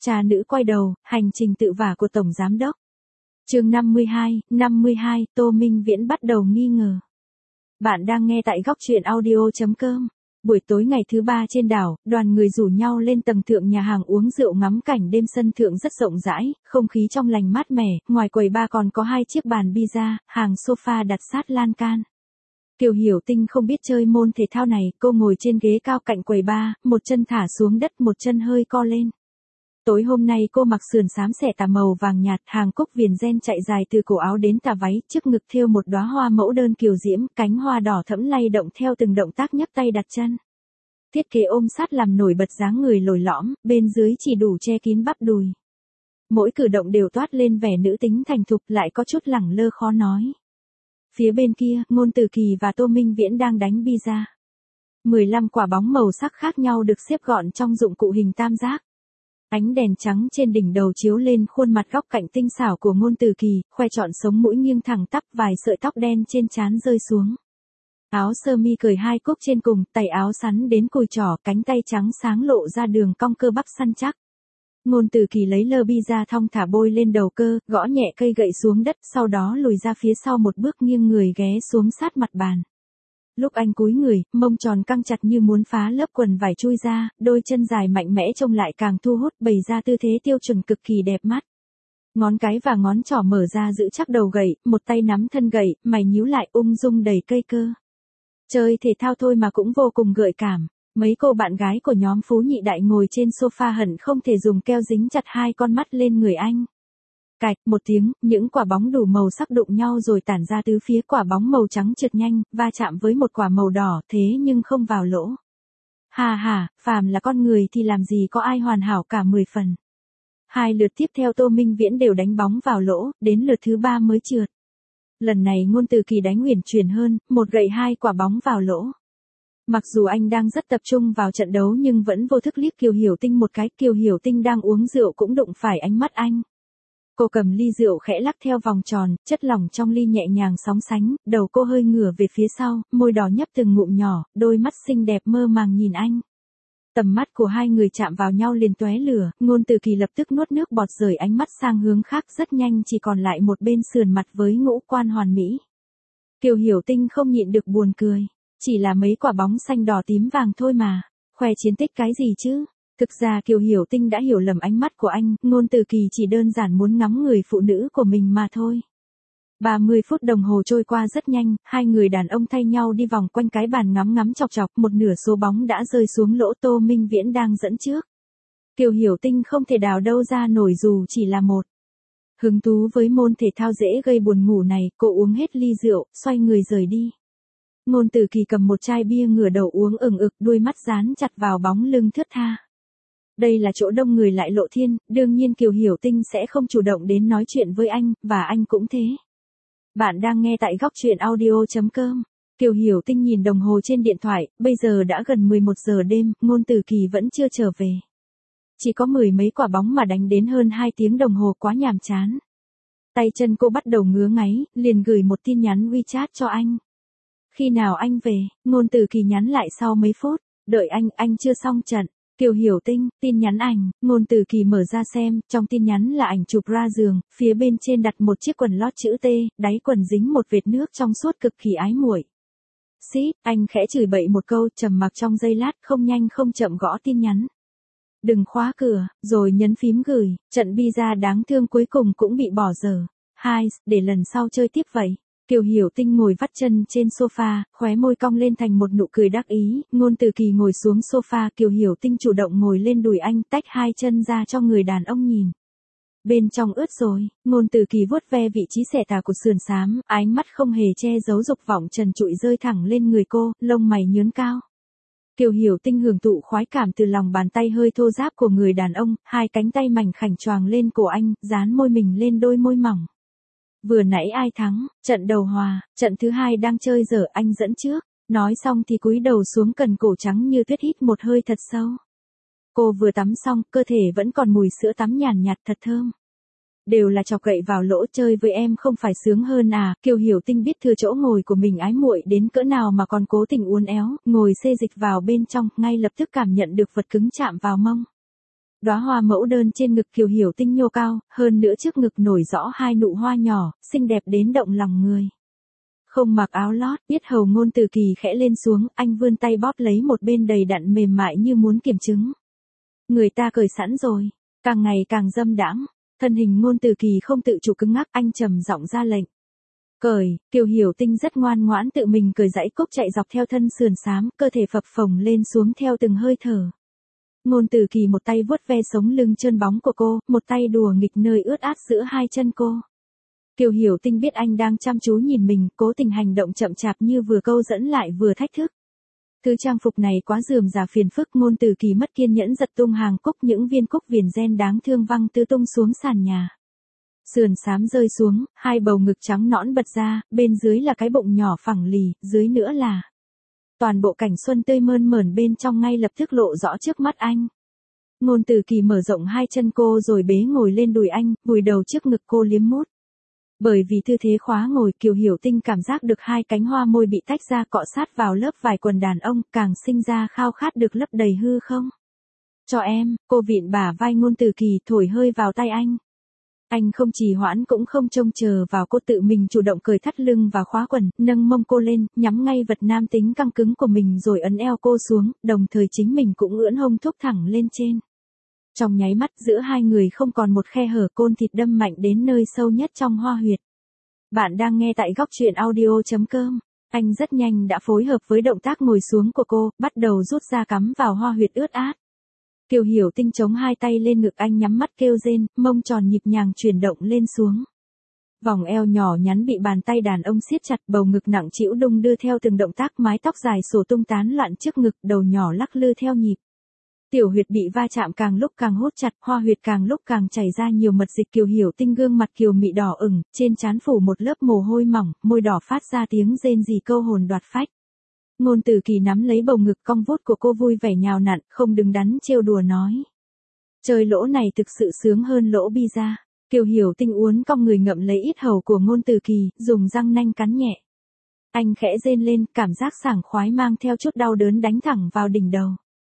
Cha nữ quay đầu, hành trình tự vả của Tổng Giám đốc. Chương 52, Tô Minh Viễn bắt đầu nghi ngờ. Bạn đang nghe tại góc truyện audio.com. Buổi tối ngày thứ ba trên đảo, đoàn người rủ nhau lên tầng thượng nhà hàng uống rượu ngắm cảnh đêm. Sân thượng rất rộng rãi, không khí trong lành mát mẻ, ngoài quầy bar còn có 2 chiếc bàn pizza, hàng sofa đặt sát lan can. Kiều Hiểu Tinh không biết chơi môn thể thao này, cô ngồi trên ghế cao cạnh quầy bar, một chân thả xuống đất, một chân hơi co lên. Tối hôm nay cô mặc sườn xám xẻ tà màu vàng nhạt, hàng cúc viền ren chạy dài từ cổ áo đến tà váy, trước ngực thêu một đóa hoa mẫu đơn kiều diễm, cánh hoa đỏ thẫm lay động theo từng động tác nhấc tay đặt chân. Thiết kế ôm sát làm nổi bật dáng người lồi lõm, bên dưới chỉ đủ che kín bắp đùi. Mỗi cử động đều toát lên vẻ nữ tính thành thục, lại có chút lẳng lơ khó nói. Phía bên kia, Ngôn Từ Kỳ và Tô Minh Viễn đang đánh pizza. 15 quả bóng màu sắc khác nhau được xếp gọn trong dụng cụ hình tam giác. Ánh đèn trắng trên đỉnh đầu chiếu lên khuôn mặt góc cạnh tinh xảo của Ngôn Từ Kỳ, khoe trọn sống mũi nghiêng thẳng tắp, vài sợi tóc đen trên trán rơi xuống. Áo sơ mi cởi 2 cúc trên cùng, tay áo sắn đến cùi trỏ, cánh tay trắng sáng lộ ra đường cong cơ bắp săn chắc. Ngôn Từ Kỳ lấy lơ pizza thong thả bôi lên đầu cơ, gõ nhẹ cây gậy xuống đất, sau đó lùi ra phía sau một bước, nghiêng người ghé xuống sát mặt bàn. Lúc anh cúi người, mông tròn căng chặt như muốn phá lớp quần vải chui ra, đôi chân dài mạnh mẽ trông lại càng thu hút, bày ra tư thế tiêu chuẩn cực kỳ đẹp mắt. Ngón cái và ngón trỏ mở ra giữ chắc đầu gậy, một tay nắm thân gậy, mày nhíu lại ung dung đẩy cây cơ. Chơi thể thao thôi mà cũng vô cùng gợi cảm. Mấy cô bạn gái của nhóm Phú Nhị Đại ngồi trên sofa hận không thể dùng keo dính chặt 2 con mắt lên người anh. Cạch một tiếng, những quả bóng đủ màu sắc đụng nhau rồi tản ra tứ phía, quả bóng màu trắng trượt nhanh, va chạm với một quả màu đỏ, thế nhưng không vào lỗ. Hà, phàm là con người thì làm gì có ai hoàn hảo cả 10 phần. 2 lượt tiếp theo Tô Minh Viễn đều đánh bóng vào lỗ, đến lượt thứ 3 mới trượt. Lần này Ngôn Từ Kỳ đánh uyển chuyển hơn, một gậy 2 quả bóng vào lỗ. Mặc dù anh đang rất tập trung vào trận đấu nhưng vẫn vô thức liếc Kiều Hiểu Tinh một cái. Kiều Hiểu Tinh đang uống rượu cũng đụng phải ánh mắt anh. Cô cầm ly rượu khẽ lắc theo vòng tròn, chất lỏng trong ly nhẹ nhàng sóng sánh, đầu cô hơi ngửa về phía sau, môi đỏ nhấp từng ngụm nhỏ, đôi mắt xinh đẹp mơ màng nhìn anh. Tầm mắt của 2 người chạm vào nhau liền tóe lửa, Ngôn Từ Kỳ lập tức nuốt nước bọt rời ánh mắt sang hướng khác, rất nhanh chỉ còn lại một bên sườn mặt với ngũ quan hoàn mỹ. Kiều Hiểu Tinh không nhịn được buồn cười. Chỉ là mấy quả bóng xanh đỏ tím vàng thôi mà, khoe chiến tích cái gì chứ? Thực ra Kiều Hiểu Tinh đã hiểu lầm ánh mắt của anh, Ngôn Từ Kỳ chỉ đơn giản muốn ngắm người phụ nữ của mình mà thôi. 30 phút đồng hồ trôi qua rất nhanh, 2 người đàn ông thay nhau đi vòng quanh cái bàn ngắm chọc chọc, một nửa số bóng đã rơi xuống lỗ. Tô Minh Viễn đang dẫn trước. Kiều Hiểu Tinh không thể đào đâu ra nổi dù chỉ là một. Hứng thú với môn thể thao dễ gây buồn ngủ này, cô uống hết ly rượu, xoay người rời đi. Ngôn Từ Kỳ cầm một chai bia ngửa đầu uống ừng ực, đuôi mắt dán chặt vào bóng lưng thướt tha. Đây là chỗ đông người lại lộ thiên, đương nhiên Kiều Hiểu Tinh sẽ không chủ động đến nói chuyện với anh, và anh cũng thế. Bạn đang nghe tại góc truyện audio.com. Kiều Hiểu Tinh nhìn đồng hồ trên điện thoại, bây giờ đã gần 11 giờ đêm, Ngôn Từ Kỳ vẫn chưa trở về. Chỉ có 10 mấy quả bóng mà đánh đến hơn 2 tiếng đồng hồ, quá nhàm chán. Tay chân cô bắt đầu ngứa ngáy, liền gửi một tin nhắn WeChat cho anh. Khi nào anh về? Ngôn Từ Kỳ nhắn lại sau mấy phút. Đợi anh chưa xong trận. Kiều Hiểu Tinh, tin nhắn ảnh. Ngôn Từ Kỳ mở ra xem, trong tin nhắn là ảnh chụp ra giường, phía bên trên đặt một chiếc quần lót chữ T, đáy quần dính một vệt nước trong suốt, cực kỳ ái muội. Xít, anh khẽ chửi bậy một câu, trầm mặc trong giây lát, không nhanh không chậm gõ tin nhắn. Đừng khóa cửa, rồi nhấn phím gửi. Trận pizza đáng thương cuối cùng cũng bị bỏ dở. Để lần sau chơi tiếp vậy. Kiều Hiểu Tinh ngồi vắt chân trên sofa, khóe môi cong lên thành một nụ cười đắc ý. Ngôn Từ Kỳ ngồi xuống sofa, Kiều Hiểu Tinh chủ động ngồi lên đùi anh, tách 2 chân ra cho người đàn ông nhìn. Bên trong ướt rồi. Ngôn Từ Kỳ vuốt ve vị trí xẻ tà của sườn xám, ánh mắt không hề che giấu dục vọng trần trụi rơi thẳng lên người cô, lông mày nhướng cao. Kiều Hiểu Tinh hưởng thụ khoái cảm từ lòng bàn tay hơi thô ráp của người đàn ông, 2 cánh tay mảnh khảnh choàng lên cổ anh, dán môi mình lên đôi môi mỏng. Vừa nãy ai thắng? Trận đầu hòa, trận thứ 2 đang chơi dở, anh dẫn trước. Nói xong thì cúi đầu xuống, cần cổ trắng như tuyết, hít một hơi thật sâu. Cô vừa tắm xong, cơ thể vẫn còn mùi sữa tắm nhàn nhạt thật thơm. Đều là chọc gậy vào lỗ, chơi với em không phải sướng hơn à? Kiều Hiểu Tinh biết thừa chỗ ngồi của mình ái muội đến cỡ nào mà còn cố tình uốn éo, ngồi xê dịch vào bên trong, ngay lập tức cảm nhận được vật cứng chạm vào mông. Đóa hoa mẫu đơn trên ngực Kiều Hiểu Tinh nhô cao, hơn nữa trước ngực nổi rõ hai nụ hoa nhỏ, xinh đẹp đến động lòng người. Không mặc áo lót, yết hầu Ngôn Từ Kỳ khẽ lên xuống, anh vươn tay bóp lấy một bên đầy đặn mềm mại như muốn kiểm chứng. Người ta cởi sẵn rồi, càng ngày càng dâm đãng, thân hình Ngôn Từ Kỳ không tự chủ cứng ngắc, anh trầm giọng ra lệnh. Cởi, Kiều Hiểu Tinh rất ngoan ngoãn tự mình cởi dãy cúc chạy dọc theo thân sườn xám, cơ thể phập phồng lên xuống theo từng hơi thở. Ngôn Từ Kỳ một tay vuốt ve sống lưng trơn bóng của cô, một tay đùa nghịch nơi ướt át giữa hai chân cô. Kiều Hiểu Tinh biết anh đang chăm chú nhìn mình, cố tình hành động chậm chạp như vừa câu dẫn lại vừa thách thức. Thứ trang phục này quá rườm rà phiền phức, Ngôn Từ Kỳ mất kiên nhẫn giật tung hàng cúc, những viên cúc viền ren đáng thương văng tứ tung xuống sàn nhà. Sườn xám rơi xuống, hai bầu ngực trắng nõn bật ra, bên dưới là cái bụng nhỏ phẳng lì, dưới nữa là toàn bộ cảnh xuân tươi mơn mởn bên trong ngay lập tức lộ rõ trước mắt anh. Ngôn Từ Kỳ mở rộng hai chân cô rồi bế ngồi lên đùi anh, vùi đầu trước ngực cô liếm mút. Bởi vì tư thế khóa ngồi, Kiều Hiểu Tinh cảm giác được hai cánh hoa môi bị tách ra cọ sát vào lớp vải quần đàn ông, càng sinh ra khao khát được lấp đầy hư không. Cho em, cô vịn bả vai Ngôn Từ Kỳ thổi hơi vào tay anh. Anh không trì hoãn cũng không trông chờ vào cô, tự mình chủ động cởi thắt lưng và khóa quần, nâng mông cô lên, nhắm ngay vật nam tính căng cứng của mình rồi ấn eo cô xuống, đồng thời chính mình cũng ưỡn hông thúc thẳng lên trên. Trong nháy mắt giữa hai người không còn một khe hở, côn thịt đâm mạnh đến nơi sâu nhất trong hoa huyệt. Bạn đang nghe tại góc truyện audio.com. Anh rất nhanh đã phối hợp với động tác ngồi xuống của cô, bắt đầu rút ra cắm vào hoa huyệt ướt át. Kiều Hiểu Tinh chống hai tay lên ngực anh, nhắm mắt kêu rên, mông tròn nhịp nhàng chuyển động lên xuống. Vòng eo nhỏ nhắn bị bàn tay đàn ông siết chặt, bầu ngực nặng trĩu đung đưa theo từng động tác, mái tóc dài xổ tung tán loạn trước ngực, đầu nhỏ lắc lư theo nhịp. Tiểu huyệt bị va chạm càng lúc càng hốt chặt, hoa huyệt càng lúc càng chảy ra nhiều mật dịch. Kiều Hiểu Tinh gương mặt kiều mị đỏ ửng, trên trán phủ một lớp mồ hôi mỏng, môi đỏ phát ra tiếng rên rỉ câu hồn đoạt phách. Ngôn Từ Kỳ nắm lấy bầu ngực cong vút của cô vui vẻ nhào nặn, không đứng đắn trêu đùa nói. Chơi lỗ này thực sự sướng hơn lỗ bi ra. Kiều Hiểu Tinh uốn cong người ngậm lấy yết hầu của Ngôn Từ Kỳ, dùng răng nanh cắn nhẹ. Anh khẽ rên lên, cảm giác sảng khoái mang theo chút đau đớn đánh thẳng vào đỉnh đầu.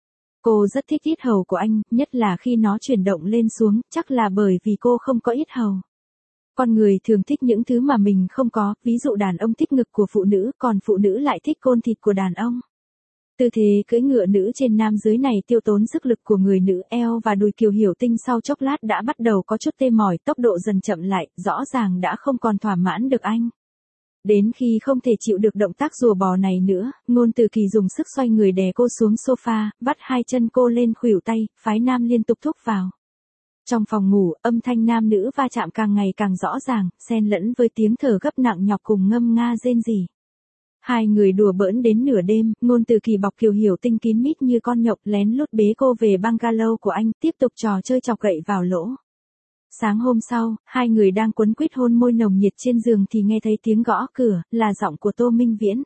Cô rất thích yết hầu của anh, nhất là khi nó chuyển động lên xuống, chắc là bởi vì cô không có yết hầu. Con người thường thích những thứ mà mình không có, ví dụ đàn ông thích ngực của phụ nữ, còn phụ nữ lại thích côn thịt của đàn ông. Tư thế cưỡi ngựa nữ trên nam dưới này tiêu tốn sức lực của người nữ, eo và đùi Kiều Hiểu Tinh sau chốc lát đã bắt đầu có chút tê mỏi, tốc độ dần chậm lại, rõ ràng đã không còn thỏa mãn được anh. Đến khi không thể chịu được động tác rùa bò này nữa, Ngôn Từ Kỳ dùng sức xoay người đè cô xuống sofa, vắt hai chân cô lên khuỷu tay, phái nam liên tục thúc vào. Trong phòng ngủ, âm thanh nam nữ va chạm càng ngày càng rõ ràng, xen lẫn với tiếng thở gấp nặng nhọc cùng ngâm nga rên rỉ. Hai người đùa bỡn đến nửa đêm, Ngôn Từ Kỳ bọc Kiều Hiểu Tinh kín mít như con nhộng, lén lút bế cô về bungalow của anh, tiếp tục trò chơi chọc gậy vào lỗ. Sáng hôm sau, hai người đang quấn quýt hôn môi nồng nhiệt trên giường thì nghe thấy tiếng gõ cửa, là giọng của Tô Minh Viễn.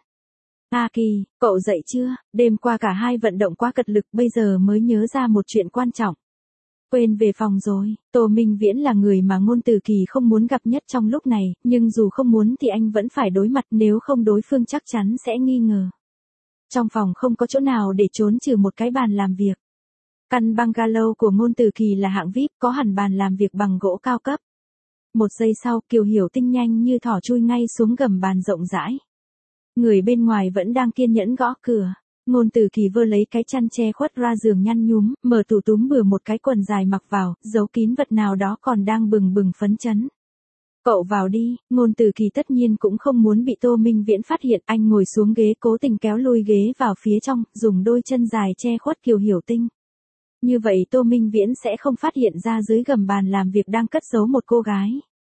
A Kỳ, cậu dậy chưa? Đêm qua cả hai vận động quá cật lực, bây giờ mới nhớ ra một chuyện quan trọng. Quên về phòng rồi. Tô Minh Viễn là người mà Ngôn Từ Kỳ không muốn gặp nhất trong lúc này, nhưng dù không muốn thì anh vẫn phải đối mặt, nếu không đối phương chắc chắn sẽ nghi ngờ. Trong phòng không có chỗ nào để trốn trừ một cái bàn làm việc. Căn bungalow của Ngôn Từ Kỳ là hạng VIP, có hẳn bàn làm việc bằng gỗ cao cấp. Một giây sau, Kiều Hiểu Tinh nhanh như thỏ chui ngay xuống gầm bàn rộng rãi. Người bên ngoài vẫn đang kiên nhẫn gõ cửa. Ngôn Từ Kỳ vơ lấy cái chăn che khuất ra giường nhăn nhúm, mở tủ túm bừa một cái quần dài mặc vào, giấu kín vật nào đó còn đang bừng bừng phấn chấn. Cậu vào đi. Ngôn Từ Kỳ tất nhiên cũng không muốn bị Tô Minh Viễn phát hiện, anh ngồi xuống ghế cố tình kéo lùi ghế vào phía trong, dùng đôi chân dài che khuất Kiều Hiểu Tinh. Như vậy Tô Minh Viễn sẽ không phát hiện ra dưới gầm bàn làm việc đang cất giấu một cô gái.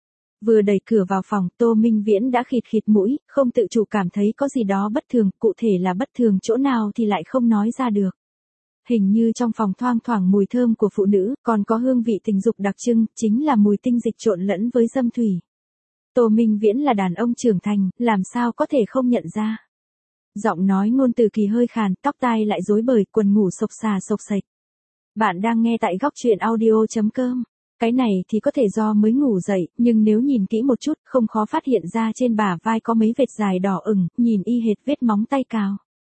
Vừa đẩy cửa vào phòng, Tô Minh Viễn đã khịt khịt mũi, không tự chủ cảm thấy có gì đó bất thường, cụ thể là bất thường chỗ nào thì lại không nói ra được. Hình như trong phòng thoang thoảng mùi thơm của phụ nữ, còn có hương vị tình dục đặc trưng, chính là mùi tinh dịch trộn lẫn với dâm thủy. Tô Minh Viễn là đàn ông trưởng thành, làm sao có thể không nhận ra. Giọng nói Ngôn Từ Kỳ hơi khàn, tóc tai lại rối bời, quần ngủ xộc xà xộc xệch. Bạn đang nghe tại góc truyện audio.com. Cái này thì có thể do mới ngủ dậy, nhưng nếu nhìn kỹ một chút, không khó phát hiện ra trên bả vai có mấy vệt dài đỏ ửng, nhìn y hệt vết móng tay cào.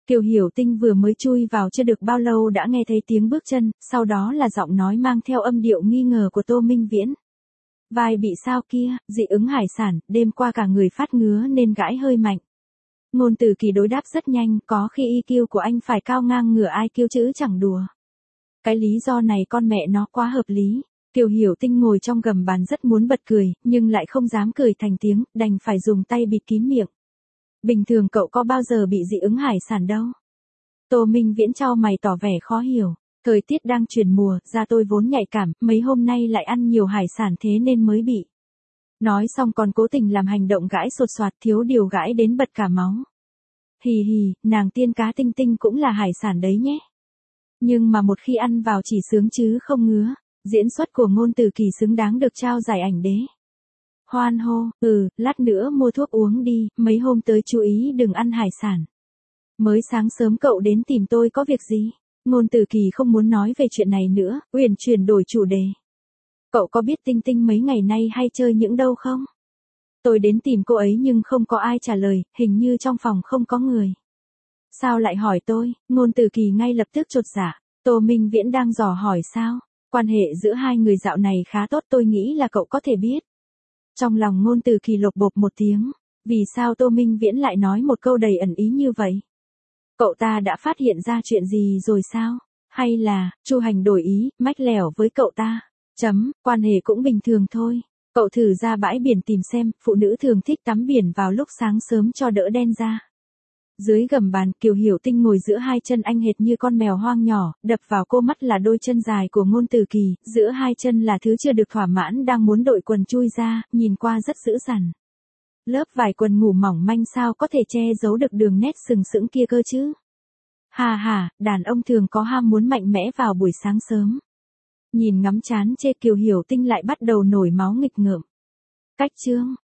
Kiều Hiểu Tinh vừa mới chui vào chưa được bao lâu đã nghe thấy tiếng bước chân, sau đó là giọng nói mang theo âm điệu nghi ngờ của Tô Minh Viễn. Vai bị sao kia, dị ứng hải sản, đêm qua cả người phát ngứa nên gãi hơi mạnh. Ngôn Từ Kỳ đối đáp rất nhanh, có khi EQ của anh phải cao ngang ngửa IQ chữ chẳng đùa. Cái lý do này con mẹ nó quá hợp lý. Kiều Hiểu Tinh ngồi trong gầm bàn rất muốn bật cười, nhưng lại không dám cười thành tiếng, đành phải dùng tay bịt kín miệng. Bình thường cậu có bao giờ bị dị ứng hải sản đâu? Tô Minh Viễn chau mày tỏ vẻ khó hiểu. Thời tiết đang chuyển mùa, da tôi vốn nhạy cảm, mấy hôm nay lại ăn nhiều hải sản thế nên mới bị. Nói xong còn cố tình làm hành động gãi sột soạt, thiếu điều gãi đến bật cả máu. Hì hì, nàng tiên cá tinh tinh cũng là hải sản đấy nhé. Nhưng mà một khi ăn vào chỉ sướng chứ không ngứa. Diễn xuất của Ngôn Từ Kỳ xứng đáng được trao giải ảnh đế. Hoan hô, lát nữa mua thuốc uống đi, mấy hôm tới chú ý đừng ăn hải sản. Mới sáng sớm cậu đến tìm tôi có việc gì? Ngôn Từ Kỳ không muốn nói về chuyện này nữa, uyển chuyển đổi chủ đề. Cậu có biết Tinh Tinh mấy ngày nay hay chơi những đâu không? Tôi đến tìm cô ấy nhưng không có ai trả lời, hình như trong phòng không có người. Sao lại hỏi tôi? Ngôn Từ Kỳ ngay lập tức chột dạ. Tô Minh Viễn đang dò hỏi sao? Quan hệ giữa hai người dạo này khá tốt, tôi nghĩ là cậu có thể biết. Trong lòng Ngôn Từ Kỳ lột bột một tiếng. Vì sao Tô Minh Viễn lại nói một câu đầy ẩn ý như vậy? Cậu ta đã phát hiện ra chuyện gì rồi sao? Hay là, Chu Hành đổi ý, mách lẻo với cậu ta? Quan hệ cũng bình thường thôi. Cậu thử ra bãi biển tìm xem, phụ nữ thường thích tắm biển vào lúc sáng sớm cho đỡ đen da. Dưới gầm bàn, Kiều Hiểu Tinh ngồi giữa hai chân anh hệt như con mèo hoang nhỏ, đập vào cô mắt là đôi chân dài của Ngôn Từ Kỳ, giữa hai chân là thứ chưa được thỏa mãn đang muốn đội quần chui ra, nhìn qua rất dữ dằn. Lớp vải quần ngủ mỏng manh sao có thể che giấu được đường nét sừng sững kia cơ chứ? Hà, đàn ông thường có ham muốn mạnh mẽ vào buổi sáng sớm. Nhìn ngắm chán chê, Kiều Hiểu Tinh lại bắt đầu nổi máu nghịch ngợm. Cách chương